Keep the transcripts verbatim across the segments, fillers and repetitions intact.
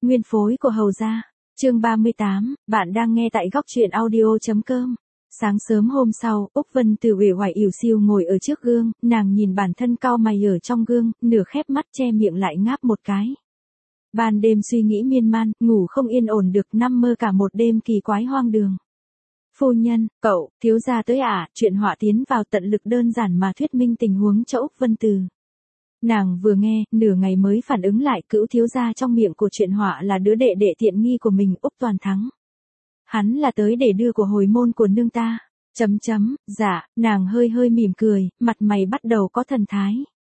Nguyên phối của Hầu gia. Chương ba mươi tám, bạn đang nghe tại góc truyện audio chấm com. Sáng sớm hôm sau, Úc Vân Từ uể oải ỉu xìu ngồi ở trước gương, nàng nhìn bản thân cau mày ở trong gương, nửa khép mắt che miệng lại ngáp một cái. Ban đêm suy nghĩ miên man, ngủ không yên ổn được, năm mơ cả một đêm kỳ quái hoang đường. Phu nhân, cậu, thiếu gia tới à, chuyện họa tiến vào tận lực đơn giản mà thuyết minh tình huống cho Úc Vân Từ. Nàng vừa nghe, nửa ngày mới phản ứng lại, cữu thiếu gia trong miệng của chuyện họa là đứa đệ đệ tiện nghi của mình, Úc Toàn Thắng. Hắn là tới để đưa của hồi môn của nương ta. Chấm chấm, dạ, nàng hơi hơi mỉm cười, mặt mày bắt đầu có thần thái.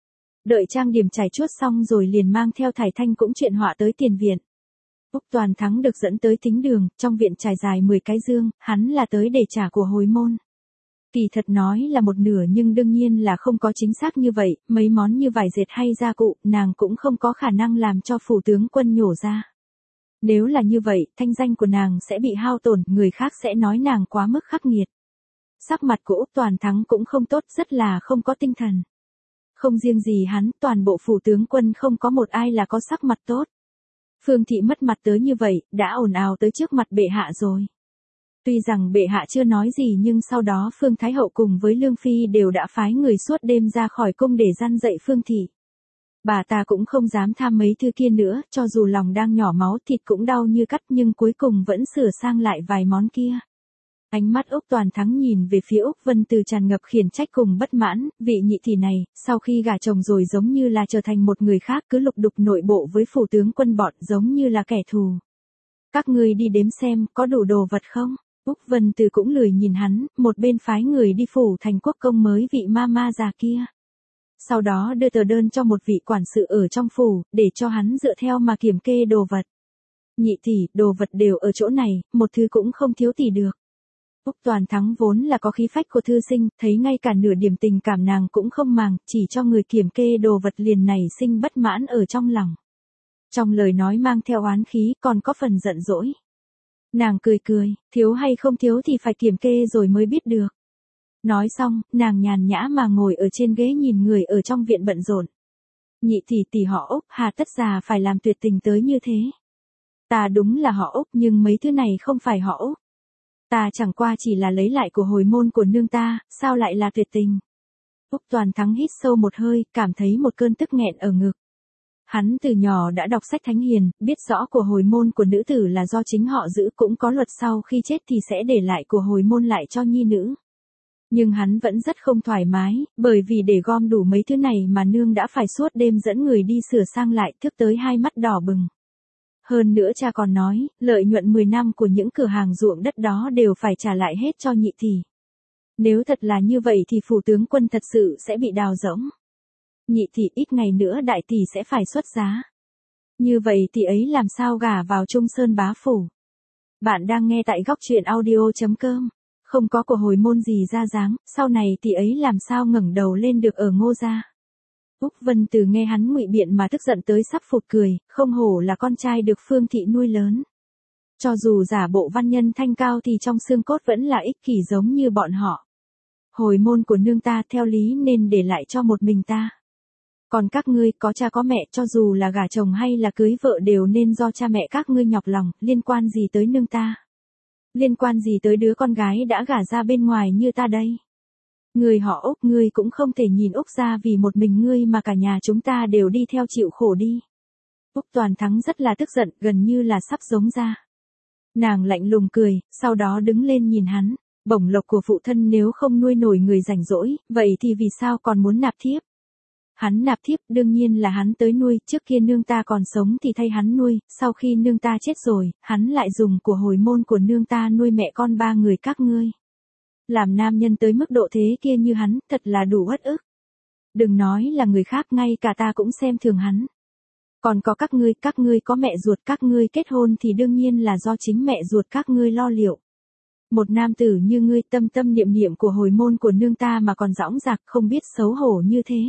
Đợi trang điểm trải chuốt xong rồi liền mang theo Thải Thanh cũng chuyện họa tới tiền viện. Úc Toàn Thắng được dẫn tới thính đường, trong viện trải dài mười cái dương, hắn là tới để trả của hồi môn. Kỳ thật nói là một nửa nhưng đương nhiên là không có chính xác như vậy, mấy món như vải dệt hay gia cụ, nàng cũng không có khả năng làm cho phủ tướng quân nhổ ra. Nếu là như vậy, thanh danh của nàng sẽ bị hao tổn, người khác sẽ nói nàng quá mức khắc nghiệt. Sắc mặt của Úc Toàn Thắng cũng không tốt, rất là không có tinh thần. Không riêng gì hắn, toàn bộ phủ tướng quân không có một ai là có sắc mặt tốt. Phương Thị mất mặt tới như vậy, đã ồn ào tới trước mặt bệ hạ rồi. Tuy rằng bệ hạ chưa nói gì nhưng sau đó Phương Thái Hậu cùng với Lương Phi đều đã phái người suốt đêm ra khỏi cung để răn dạy Phương Thị. Bà ta cũng không dám tham mấy thứ kia nữa, cho dù lòng đang nhỏ máu thịt cũng đau như cắt nhưng cuối cùng vẫn sửa sang lại vài món kia. Ánh mắt Úc Toàn Thắng nhìn về phía Úc Vân Từ tràn ngập khiển trách cùng bất mãn, vị nhị thị này, sau khi gả chồng rồi giống như là trở thành một người khác, cứ lục đục nội bộ với phủ tướng quân bọn giống như là kẻ thù. Các ngươi đi đếm xem, có đủ đồ vật không? Úc Vân Từ cũng lười nhìn hắn, một bên phái người đi phủ thành quốc công mới vị ma ma già kia. Sau đó đưa tờ đơn cho một vị quản sự ở trong phủ, để cho hắn dựa theo mà kiểm kê đồ vật. Nhị tỷ, đồ vật đều ở chỗ này, một thứ cũng không thiếu tỷ được. Úc Toàn Thắng vốn là có khí phách của thư sinh, thấy ngay cả nửa điểm tình cảm nàng cũng không màng, chỉ cho người kiểm kê đồ vật liền nảy sinh bất mãn ở trong lòng. Trong lời nói mang theo oán khí, còn có phần giận dỗi. Nàng cười cười, thiếu hay không thiếu thì phải kiểm kê rồi mới biết được. Nói xong, nàng nhàn nhã mà ngồi ở trên ghế nhìn người ở trong viện bận rộn. Nhị tỷ tỷ họ Úc, hà tất già phải làm tuyệt tình tới như thế. Ta đúng là họ Úc nhưng mấy thứ này không phải họ Úc. Ta chẳng qua chỉ là lấy lại của hồi môn của nương ta, sao lại là tuyệt tình. Úc Toàn Thắng hít sâu một hơi, cảm thấy một cơn tức nghẹn ở ngực. Hắn từ nhỏ đã đọc sách thánh hiền, biết rõ của hồi môn của nữ tử là do chính họ giữ, cũng có luật sau khi chết thì sẽ để lại của hồi môn lại cho nhi nữ. Nhưng hắn vẫn rất không thoải mái, bởi vì để gom đủ mấy thứ này mà nương đã phải suốt đêm dẫn người đi sửa sang lại, thức tới hai mắt đỏ bừng. Hơn nữa cha còn nói, lợi nhuận mười năm của những cửa hàng ruộng đất đó đều phải trả lại hết cho nhị tỷ. Nếu thật là như vậy thì phủ tướng quân thật sự sẽ bị đào rỗng. Nhị tỷ ít ngày nữa đại tỷ sẽ phải xuất giá. Như vậy tỷ ấy làm sao gả vào Trung Sơn bá phủ. Bạn đang nghe tại góc truyện audio chấm com. Không có của hồi môn gì ra dáng, sau này tỷ ấy làm sao ngẩng đầu lên được ở Ngô gia. Úc Vân Từ nghe hắn ngụy biện mà tức giận tới sắp phụt cười, không hổ là con trai được Phương Thị nuôi lớn. Cho dù giả bộ văn nhân thanh cao thì trong xương cốt vẫn là ích kỷ giống như bọn họ. Hồi môn của nương ta theo lý nên để lại cho một mình ta. Còn các ngươi có cha có mẹ, cho dù là gả chồng hay là cưới vợ đều nên do cha mẹ các ngươi nhọc lòng, liên quan gì tới nương ta. Liên quan gì tới đứa con gái đã gả ra bên ngoài như ta đây. Người họ Úc, ngươi cũng không thể nhìn Úc ra vì một mình ngươi mà cả nhà chúng ta đều đi theo chịu khổ đi. Úc Toàn Thắng rất là tức giận, gần như là sắp giống ra. Nàng lạnh lùng cười, sau đó đứng lên nhìn hắn, bổng lộc của phụ thân nếu không nuôi nổi người rảnh rỗi, vậy thì vì sao còn muốn nạp thiếp? Hắn nạp thiếp đương nhiên là hắn tới nuôi, trước kia nương ta còn sống thì thay hắn nuôi, sau khi nương ta chết rồi, hắn lại dùng của hồi môn của nương ta nuôi mẹ con ba người các ngươi. Làm nam nhân tới mức độ thế kia như hắn, thật là đủ uất ức. Đừng nói là người khác, ngay cả ta cũng xem thường hắn. Còn có các ngươi, các ngươi có mẹ ruột, các ngươi kết hôn thì đương nhiên là do chính mẹ ruột các ngươi lo liệu. Một nam tử như ngươi tâm tâm niệm niệm của hồi môn của nương ta mà còn dõng dạc không biết xấu hổ như thế.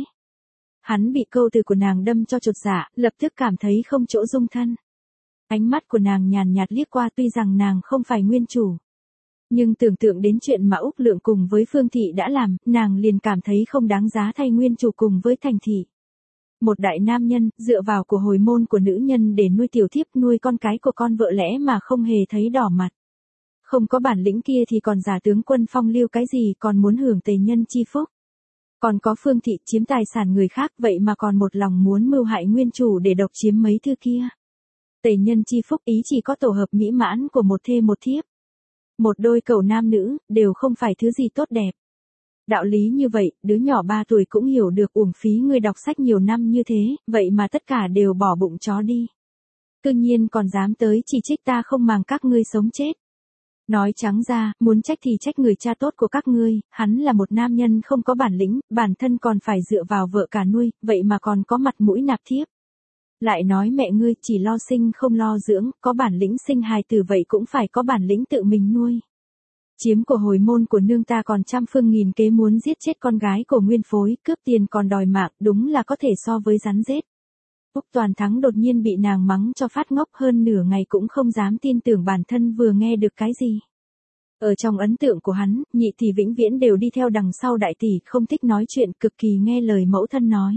Hắn bị câu từ của nàng đâm cho chột dạ, lập tức cảm thấy không chỗ dung thân. Ánh mắt của nàng nhàn nhạt liếc qua, tuy rằng nàng không phải nguyên chủ. Nhưng tưởng tượng đến chuyện mà Úc Lượng cùng với Phương Thị đã làm, nàng liền cảm thấy không đáng giá thay nguyên chủ cùng với Thành Thị. Một đại nam nhân, dựa vào của hồi môn của nữ nhân để nuôi tiểu thiếp, nuôi con cái của con vợ lẽ mà không hề thấy đỏ mặt. Không có bản lĩnh kia thì còn giả tướng quân phong lưu cái gì, còn muốn hưởng tề nhân chi phúc. Còn có Phương Thị chiếm tài sản người khác, vậy mà còn một lòng muốn mưu hại nguyên chủ để độc chiếm mấy thứ kia. Tề nhân chi phúc ý chỉ có tổ hợp mỹ mãn của một thê một thiếp. Một đôi cầu nam nữ, đều không phải thứ gì tốt đẹp. Đạo lý như vậy, đứa nhỏ ba tuổi cũng hiểu được, uổng phí người đọc sách nhiều năm như thế, vậy mà tất cả đều bỏ bụng chó đi. Cư nhiên còn dám tới chỉ trích ta không màng các ngươi sống chết. Nói trắng ra, muốn trách thì trách người cha tốt của các ngươi, hắn là một nam nhân không có bản lĩnh, bản thân còn phải dựa vào vợ cả nuôi, vậy mà còn có mặt mũi nạp thiếp. Lại nói mẹ ngươi chỉ lo sinh không lo dưỡng, có bản lĩnh sinh hài tử vậy cũng phải có bản lĩnh tự mình nuôi. Chiếm của hồi môn của nương ta còn trăm phương nghìn kế muốn giết chết con gái của nguyên phối, cướp tiền còn đòi mạng, đúng là có thể so với rắn rết. Úc Toàn Thắng đột nhiên bị nàng mắng cho phát ngốc, hơn nửa ngày cũng không dám tin tưởng bản thân vừa nghe được cái gì. Ở trong ấn tượng của hắn, nhị thì vĩnh viễn đều đi theo đằng sau đại tỷ, không thích nói chuyện, cực kỳ nghe lời mẫu thân nói.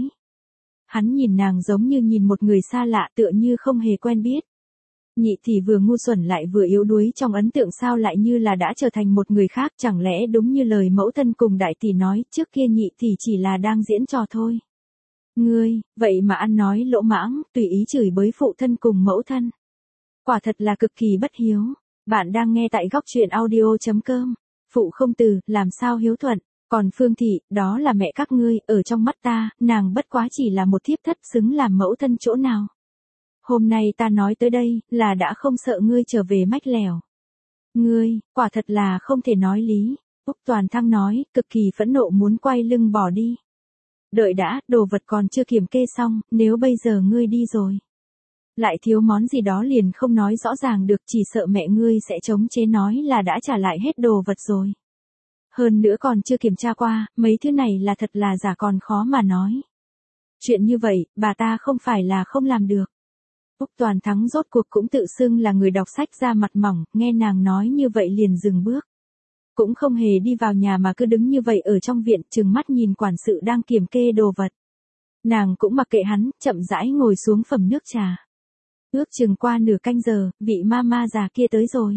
Hắn nhìn nàng giống như nhìn một người xa lạ, tựa như không hề quen biết. Nhị thì vừa ngu xuẩn lại vừa yếu đuối, trong ấn tượng sao lại như là đã trở thành một người khác, chẳng lẽ đúng như lời mẫu thân cùng đại tỷ nói, trước kia nhị thì chỉ là đang diễn trò thôi. Ngươi, vậy mà ăn nói lỗ mãng, tùy ý chửi bới phụ thân cùng mẫu thân. Quả thật là cực kỳ bất hiếu. Bạn đang nghe tại góc truyện audio chấm com. Phụ không từ, làm sao hiếu thuận. Còn Phương Thị, đó là mẹ các ngươi, ở trong mắt ta, nàng bất quá chỉ là một thiếp thất xứng làm mẫu thân chỗ nào. Hôm nay ta nói tới đây, là đã không sợ ngươi trở về mách lèo. Ngươi, quả thật là không thể nói lý. Úc Toàn Thăng nói, cực kỳ phẫn nộ muốn quay lưng bỏ đi. Đợi đã, đồ vật còn chưa kiểm kê xong, nếu bây giờ ngươi đi rồi. Lại thiếu món gì đó liền không nói rõ ràng được, chỉ sợ mẹ ngươi sẽ chống chế nói là đã trả lại hết đồ vật rồi. Hơn nữa còn chưa kiểm tra qua, mấy thứ này là thật là giả còn khó mà nói. Chuyện như vậy, bà ta không phải là không làm được. Úc Toàn Thắng rốt cuộc cũng tự xưng là người đọc sách ra mặt mỏng, nghe nàng nói như vậy liền dừng bước. Cũng không hề đi vào nhà mà cứ đứng như vậy ở trong viện, trừng mắt nhìn quản sự đang kiểm kê đồ vật. Nàng cũng mặc kệ hắn, chậm rãi ngồi xuống phẩm nước trà. Ước chừng qua nửa canh giờ, vị mama già kia tới rồi.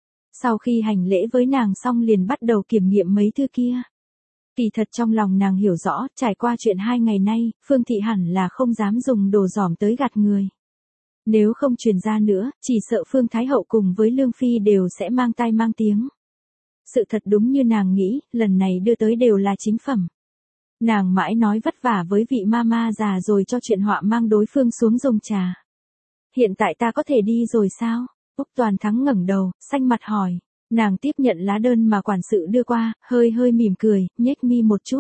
Sau khi hành lễ với nàng xong liền bắt đầu kiểm nghiệm mấy thứ kia. Kỳ thật trong lòng nàng hiểu rõ, trải qua chuyện hai ngày nay, Phương Thị hẳn là không dám dùng đồ giỏm tới gạt người. Nếu không truyền ra nữa, chỉ sợ Phương Thái Hậu cùng với Lương Phi đều sẽ mang tai mang tiếng. Sự thật đúng như nàng nghĩ, lần này đưa tới đều là chính phẩm. Nàng mãi nói vất vả với vị mama già rồi cho chuyện họa mang đối phương xuống dùng trà. Hiện tại ta có thể đi rồi sao? Úc Toàn Thắng ngẩng đầu, xanh mặt hỏi. Nàng tiếp nhận lá đơn mà quản sự đưa qua, hơi hơi mỉm cười, nhếch mi một chút.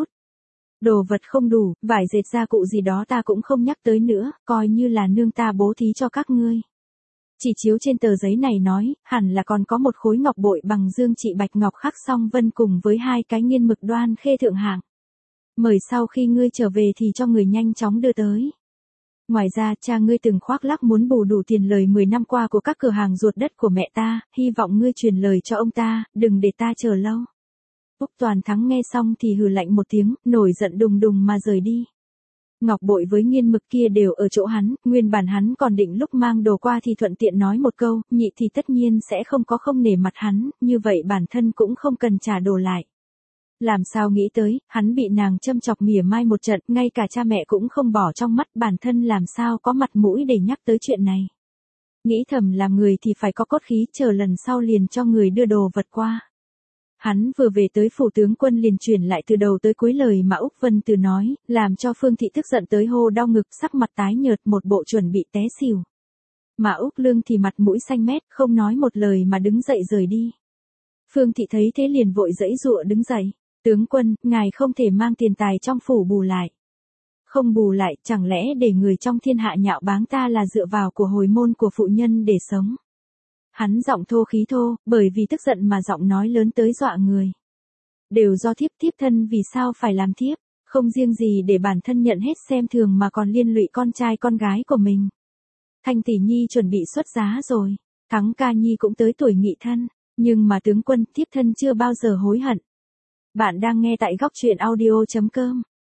Đồ vật không đủ, vải dệt gia cụ gì đó ta cũng không nhắc tới nữa, coi như là nương ta bố thí cho các ngươi. Chỉ chiếu trên tờ giấy này nói, hẳn là còn có một khối ngọc bội bằng dương trị bạch ngọc khắc song vân cùng với hai cái nghiên mực đoan khê thượng hạng. Mời sau khi ngươi trở về thì cho người nhanh chóng đưa tới. Ngoài ra, cha ngươi từng khoác lác muốn bù đủ tiền lời mười năm qua của các cửa hàng ruột đất của mẹ ta, hy vọng ngươi truyền lời cho ông ta, đừng để ta chờ lâu. Úc Toàn Thắng nghe xong thì hừ lạnh một tiếng, nổi giận đùng đùng mà rời đi. Ngọc bội với nghiên mực kia đều ở chỗ hắn, nguyên bản hắn còn định lúc mang đồ qua thì thuận tiện nói một câu, nhị thì tất nhiên sẽ không có không nể mặt hắn, như vậy bản thân cũng không cần trả đồ lại. Làm sao nghĩ tới, hắn bị nàng châm chọc mỉa mai một trận, ngay cả cha mẹ cũng không bỏ trong mắt, bản thân làm sao có mặt mũi để nhắc tới chuyện này. Nghĩ thầm làm người thì phải có cốt khí, chờ lần sau liền cho người đưa đồ vật qua. Hắn vừa về tới phủ tướng quân liền truyền lại từ đầu tới cuối lời mà Úc Vân Từ nói, làm cho Phương Thị tức giận tới hô đau ngực, sắc mặt tái nhợt, một bộ chuẩn bị té xỉu. Mà Úc Lương thì mặt mũi xanh mét, không nói một lời mà đứng dậy rời đi. Phương Thị thấy thế liền vội giãy giụa đứng dậy. Tướng quân, ngài không thể mang tiền tài trong phủ bù lại. Không bù lại, chẳng lẽ để người trong thiên hạ nhạo báng ta là dựa vào của hồi môn của phụ nhân để sống. Hắn giọng thô khí thô, bởi vì tức giận mà giọng nói lớn tới dọa người. Đều do thiếp thiếp thân vì sao phải làm thiếp, không riêng gì để bản thân nhận hết xem thường mà còn liên lụy con trai con gái của mình. Thanh tỷ nhi chuẩn bị xuất giá rồi, Thắng ca nhi cũng tới tuổi nghị thân, nhưng mà tướng quân thiếp thân chưa bao giờ hối hận. Bạn đang nghe tại góc truyện audio chấm com.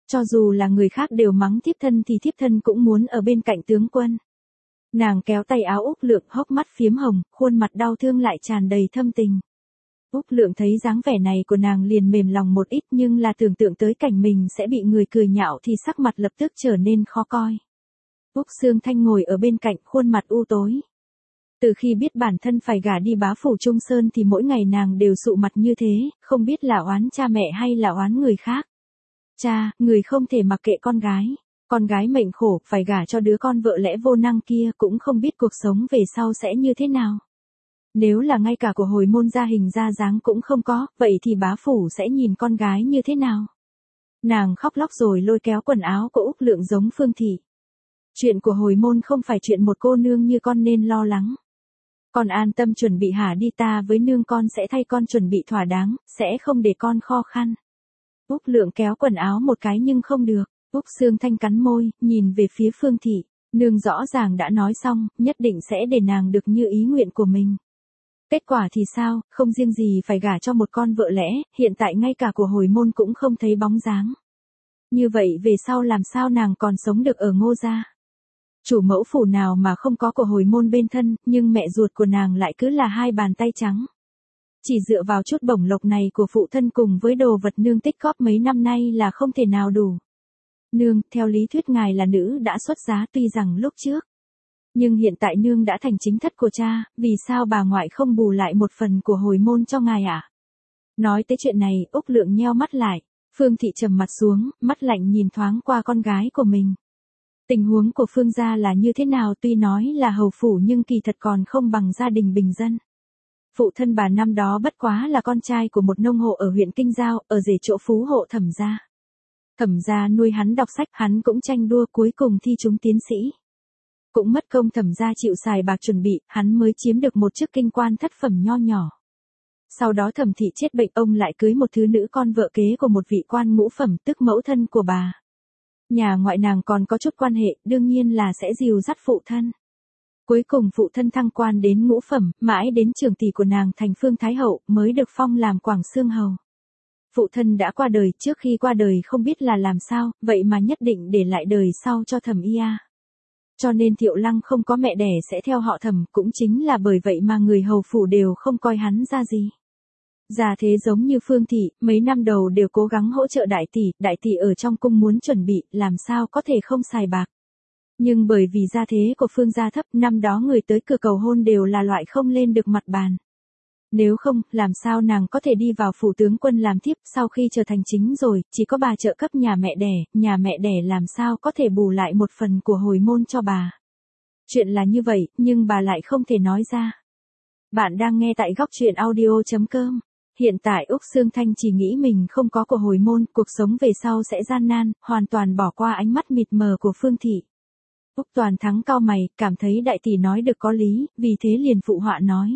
Cho dù là người khác đều mắng thiếp thân thì thiếp thân cũng muốn ở bên cạnh tướng quân. Nàng kéo tay áo Úc Lượng, hốc mắt phiếm hồng, khuôn mặt đau thương lại tràn đầy thâm tình. Úc Lượng thấy dáng vẻ này của nàng liền mềm lòng một ít, nhưng là tưởng tượng tới cảnh mình sẽ bị người cười nhạo thì sắc mặt lập tức trở nên khó coi. Úc Sương Thanh ngồi ở bên cạnh, khuôn mặt u tối. Từ khi biết bản thân phải gả đi bá phủ Trung Sơn thì mỗi ngày nàng đều sụ mặt như thế, không biết là oán cha mẹ hay là oán người khác. Cha, người không thể mặc kệ con gái. Con gái mệnh khổ, phải gả cho đứa con vợ lẽ vô năng kia, cũng không biết cuộc sống về sau sẽ như thế nào. Nếu là ngay cả của hồi môn ra hình ra dáng cũng không có, vậy thì bá phủ sẽ nhìn con gái như thế nào? Nàng khóc lóc rồi lôi kéo quần áo của Úc Lượng giống Phương Thị. Chuyện của hồi môn không phải chuyện một cô nương như con nên lo lắng. Con an tâm chuẩn bị hả đi, ta với nương con sẽ thay con chuẩn bị thỏa đáng, sẽ không để con khó khăn. Úc Lượng kéo quần áo một cái nhưng không được. Úc Sương Thanh cắn môi, nhìn về phía Phương Thị. Nương rõ ràng đã nói xong, nhất định sẽ để nàng được như ý nguyện của mình. Kết quả thì sao, không riêng gì phải gả cho một con vợ lẽ, hiện tại ngay cả của hồi môn cũng không thấy bóng dáng. Như vậy về sau làm sao nàng còn sống được ở Ngô gia? Chủ mẫu phủ nào mà không có của hồi môn bên thân, nhưng mẹ ruột của nàng lại cứ là hai bàn tay trắng. Chỉ dựa vào chút bổng lộc này của phụ thân cùng với đồ vật nương tích góp mấy năm nay là không thể nào đủ. Nương, theo lý thuyết ngài là nữ đã xuất giá tuy rằng lúc trước. Nhưng hiện tại nương đã thành chính thất của cha, vì sao bà ngoại không bù lại một phần của hồi môn cho ngài ạ? À? Nói tới chuyện này, Úc Lượng nheo mắt lại, Phương Thị trầm mặt xuống, mắt lạnh nhìn thoáng qua con gái của mình. Tình huống của Phương gia là như thế nào, tuy nói là hầu phủ nhưng kỳ thật còn không bằng gia đình bình dân. Phụ thân bà năm đó bất quá là con trai của một nông hộ ở huyện Kinh Giao, ở rể chỗ phú hộ Thẩm gia. Thẩm gia nuôi hắn đọc sách, hắn cũng tranh đua cuối cùng thi trúng tiến sĩ. Cũng mất công Thẩm gia chịu xài bạc chuẩn bị, hắn mới chiếm được một chức kinh quan thất phẩm nho nhỏ. Sau đó Thẩm thị chết bệnh, ông lại cưới một thứ nữ con vợ kế của một vị quan ngũ phẩm, tức mẫu thân của bà. Nhà ngoại nàng còn có chút quan hệ, đương nhiên là sẽ dìu dắt phụ thân. Cuối cùng phụ thân thăng quan đến ngũ phẩm, mãi đến trưởng tỷ của nàng thành Phương Thái Hậu, mới được phong làm Quảng Xương Hầu. Phụ thân đã qua đời, trước khi qua đời không biết là làm sao, vậy mà nhất định để lại đời sau cho Thẩm Y A. Cho nên Thiệu Lăng không có mẹ đẻ sẽ theo họ Thẩm, cũng chính là bởi vậy mà người hầu phủ đều không coi hắn ra gì. Già thế giống như Phương Thị, mấy năm đầu đều cố gắng hỗ trợ đại tỷ, đại tỷ ở trong cung muốn chuẩn bị, làm sao có thể không xài bạc. Nhưng bởi vì gia thế của Phương gia thấp, năm đó người tới cửa cầu hôn đều là loại không lên được mặt bàn. Nếu không, làm sao nàng có thể đi vào phủ tướng quân làm thiếp, sau khi trở thành chính rồi, chỉ có bà trợ cấp nhà mẹ đẻ, nhà mẹ đẻ làm sao có thể bù lại một phần của hồi môn cho bà. Chuyện là như vậy, nhưng bà lại không thể nói ra. Bạn đang nghe tại góc truyện audio chấm com. Hiện tại Úc Sương Thanh chỉ nghĩ mình không có của hồi môn, cuộc sống về sau sẽ gian nan, hoàn toàn bỏ qua ánh mắt mịt mờ của Phương Thị. Úc Toàn Thắng cau mày, cảm thấy đại tỷ nói được có lý, vì thế liền phụ họa nói.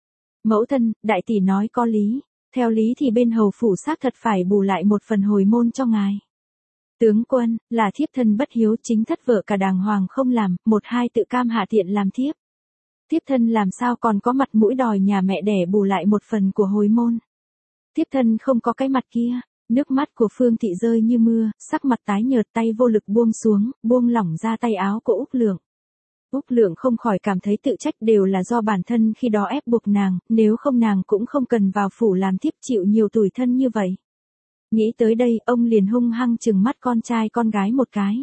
Mẫu thân, đại tỷ nói có lý, theo lý thì bên hầu phủ xác thật phải bù lại một phần hồi môn cho ngài. Tướng quân, là thiếp thân bất hiếu, chính thất vợ cả đàng hoàng không làm, một hai tự cam hạ tiện làm thiếp. Thiếp thân làm sao còn có mặt mũi đòi nhà mẹ đẻ bù lại một phần của hồi môn. Thiếp thân không có cái mặt kia. Nước mắt của Phương Thị rơi như mưa, sắc mặt tái nhợt, tay vô lực buông xuống, buông lỏng ra tay áo của Úc Lượng. Úc Lượng không khỏi cảm thấy tự trách, đều là do bản thân khi đó ép buộc nàng, nếu không nàng cũng không cần vào phủ làm thiếp chịu nhiều tủi thân như vậy. Nghĩ tới đây, ông liền hung hăng trừng mắt con trai con gái một cái.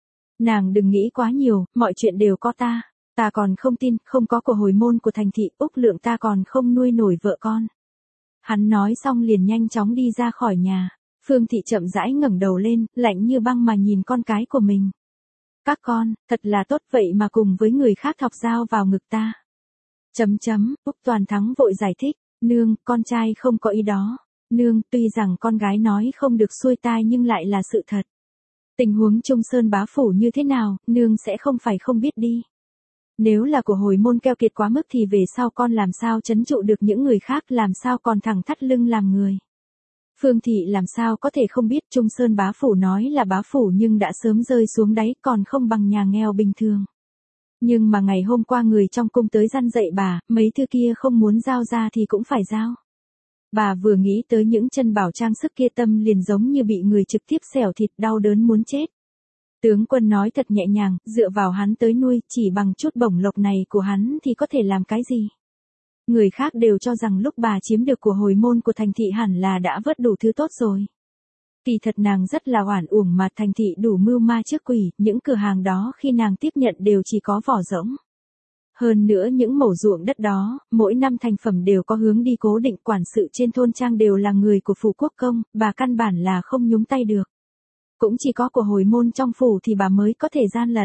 Nàng đừng nghĩ quá nhiều, mọi chuyện đều có ta. Ta còn không tin, không có của hồi môn của thành thị, Úc Lượng ta còn không nuôi nổi vợ con. Hắn nói xong liền nhanh chóng đi ra khỏi nhà. Phương Thị chậm rãi ngẩng đầu lên, lạnh như băng mà nhìn con cái của mình. Các con, thật là tốt vậy mà cùng với người khác thọc dao vào ngực ta. Chấm chấm, Úc Toàn Thắng vội giải thích, nương, con trai không có ý đó. Nương, tuy rằng con gái nói không được xuôi tai nhưng lại là sự thật. Tình huống Trung Sơn bá phủ như thế nào, nương sẽ không phải không biết đi. Nếu là của hồi môn keo kiệt quá mức thì về sau con làm sao trấn trụ được những người khác, làm sao còn thẳng thắt lưng làm người. Phương Thị làm sao có thể không biết Trung Sơn bá phủ nói là bá phủ nhưng đã sớm rơi xuống đáy, còn không bằng nhà nghèo bình thường. Nhưng mà ngày hôm qua người trong cung tới răn dạy bà, mấy thứ kia không muốn giao ra thì cũng phải giao. Bà vừa nghĩ tới những chân bảo trang sức kia tâm liền giống như bị người trực tiếp xẻo thịt đau đớn muốn chết. Tướng quân nói thật nhẹ nhàng, dựa vào hắn tới nuôi, chỉ bằng chút bổng lộc này của hắn thì có thể làm cái gì. Người khác đều cho rằng lúc bà chiếm được của hồi môn của thành thị hẳn là đã vớt đủ thứ tốt rồi. Kỳ thật nàng rất là oản uổng mà thành thị đủ mưu ma trước quỷ, những cửa hàng đó khi nàng tiếp nhận đều chỉ có vỏ rỗng. Hơn nữa những mẩu ruộng đất đó, mỗi năm thành phẩm đều có hướng đi cố định, quản sự trên thôn trang đều là người của phủ quốc công, bà căn bản là không nhúng tay được. Cũng chỉ có của hồi môn trong phủ thì bà mới có thể gian lận.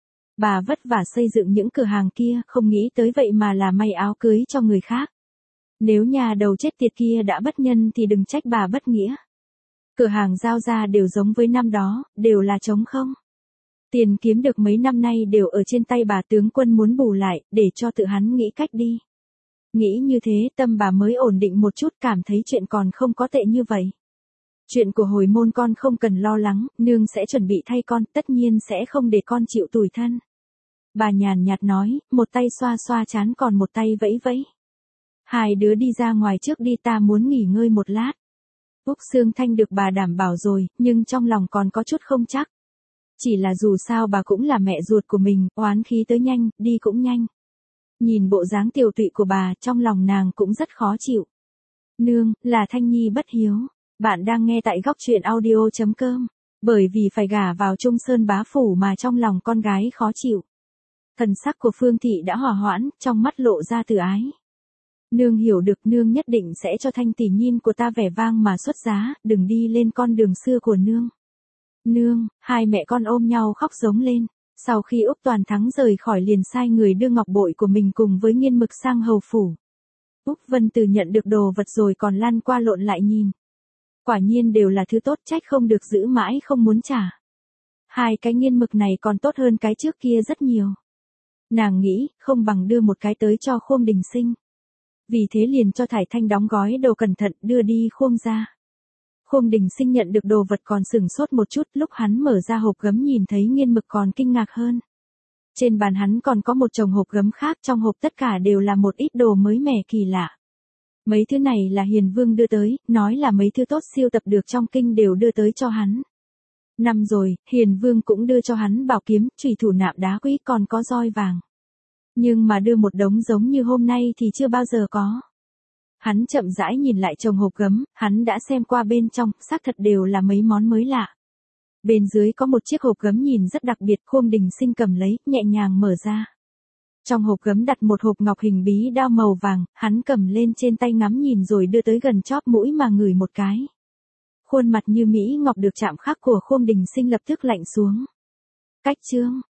Bà vất vả xây dựng những cửa hàng kia, không nghĩ tới vậy mà là may áo cưới cho người khác. Nếu nhà đầu chết tiệt kia đã bất nhân thì đừng trách bà bất nghĩa. Cửa hàng giao ra đều giống với năm đó, đều là trống không. Tiền kiếm được mấy năm nay đều ở trên tay bà, tướng quân muốn bù lại, để cho tự hắn nghĩ cách đi. Nghĩ như thế tâm bà mới ổn định một chút, cảm thấy chuyện còn không có tệ như vậy. Chuyện của hồi môn con không cần lo lắng, nương sẽ chuẩn bị thay con, tất nhiên sẽ không để con chịu tủi thân. Bà nhàn nhạt nói, một tay xoa xoa trán còn một tay vẫy vẫy. Hai đứa đi ra ngoài trước đi, ta muốn nghỉ ngơi một lát. Úc Sương Thanh được bà đảm bảo rồi, nhưng trong lòng còn có chút không chắc. Chỉ là dù sao bà cũng là mẹ ruột của mình, oán khí tới nhanh, đi cũng nhanh. Nhìn bộ dáng tiều tụy của bà, trong lòng nàng cũng rất khó chịu. Nương, là Thanh Nhi bất hiếu. Bạn đang nghe tại góc truyện audio chấm com. Bởi vì phải gả vào Trung Sơn bá phủ mà trong lòng con gái khó chịu. Thần sắc của Phương Thị đã hòa hoãn, trong mắt lộ ra từ ái. Nương hiểu được, nương nhất định sẽ cho Thanh tỷ nhiên của ta vẻ vang mà xuất giá, đừng đi lên con đường xưa của nương. Nương, hai mẹ con ôm nhau khóc giống lên. Sau khi Úc Toàn Thắng rời khỏi liền sai người đưa ngọc bội của mình cùng với nghiên mực sang hầu phủ. Úc Vân Từ nhận được đồ vật rồi còn lăn qua lộn lại nhìn. Quả nhiên đều là thứ tốt, trách không được giữ mãi không muốn trả. Hai cái nghiên mực này còn tốt hơn cái trước kia rất nhiều. Nàng nghĩ, không bằng đưa một cái tới cho Khuông Đình Sinh. Vì thế liền cho Thải Thanh đóng gói đồ cẩn thận đưa đi Khuông ra. Khuông Đình Sinh nhận được đồ vật còn sửng sốt một chút, lúc hắn mở ra hộp gấm nhìn thấy nghiên mực còn kinh ngạc hơn. Trên bàn hắn còn có một chồng hộp gấm khác, trong hộp tất cả đều là một ít đồ mới mẻ kỳ lạ. Mấy thứ này là Hiền Vương đưa tới, nói là mấy thứ tốt siêu tập được trong kinh đều đưa tới cho hắn. Năm rồi, Hiền Vương cũng đưa cho hắn bảo kiếm, chùy thủ nạm đá quý còn có roi vàng. Nhưng mà đưa một đống giống như hôm nay thì chưa bao giờ có. Hắn chậm rãi nhìn lại chồng hộp gấm, hắn đã xem qua bên trong, xác thật đều là mấy món mới lạ. Bên dưới có một chiếc hộp gấm nhìn rất đặc biệt, Khuông Đình Sinh cầm lấy, nhẹ nhàng mở ra. Trong hộp gấm đặt một hộp ngọc hình bí đao màu vàng, hắn cầm lên trên tay ngắm nhìn rồi đưa tới gần chóp mũi mà ngửi một cái. Khuôn mặt như Mỹ Ngọc được chạm khắc của Khuông Đình Sinh lập tức lạnh xuống. Cách chương.